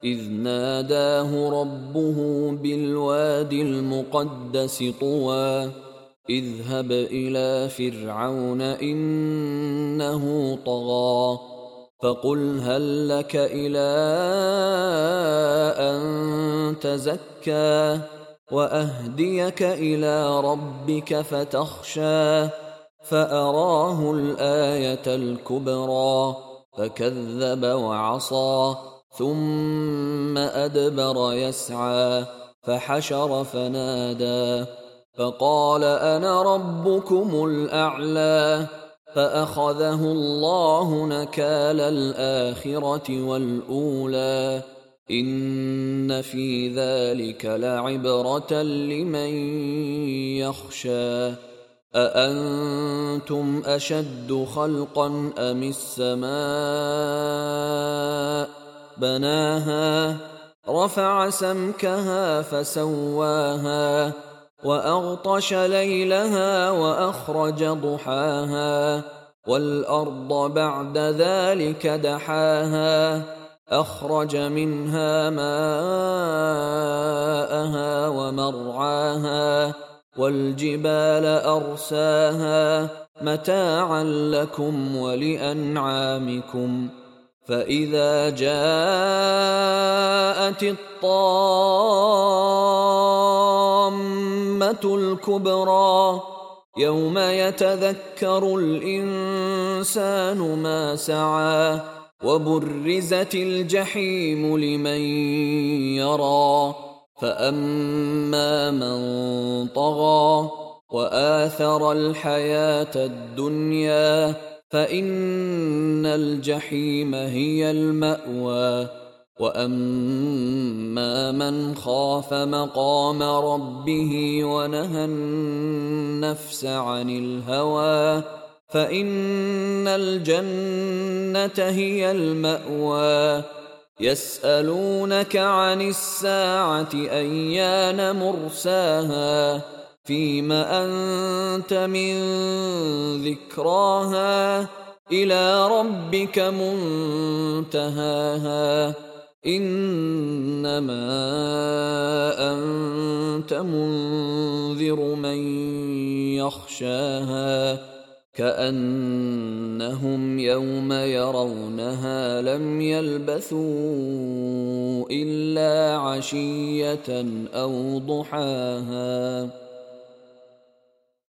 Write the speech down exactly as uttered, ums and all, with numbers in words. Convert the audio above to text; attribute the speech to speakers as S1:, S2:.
S1: إذ ناداه ربه بالواد المقدس طوى اذهب إلى فرعون إنه طغى فقل هل لك إلى أن تزكى وأهديك إلى ربك فتخشى فأراه الآية الكبرى فكذب وعصى ثم أدبر يسعى فحشر فنادى فقال أنا ربكم الأعلى فأخذه الله نكال الآخرة والأولى إن في ذلك لعبرة لمن يخشى أأنتم أشد خلقا أم السماء بناها رفع سمكها فسواها وأغطش ليلها وأخرج ضحاها والأرض بعد ذلك دحاها أخرج منها ماءها ومرعاها والجبال أرساها متاعا لكم ولأنعامكم فإذا جاءت الطامة الكبرى يوم يتذكر الإنسان ما سعى وبرزت الجحيم لمن يرى فأما من طغى وآثر الحياة الدنيا فإن الجحيم هي المأوى وأما من خاف مقام ربه ونهى النفس عن الهوى فإن الجنة هي المأوى يسألونك عن الساعة أيان مرساها فيم أنت من ذكراها إلى ربك منتهاها إنما أنت منذر من يخشاها كأنهم يوم يرونها لم يلبثوا إلا عشية أو ضحاها.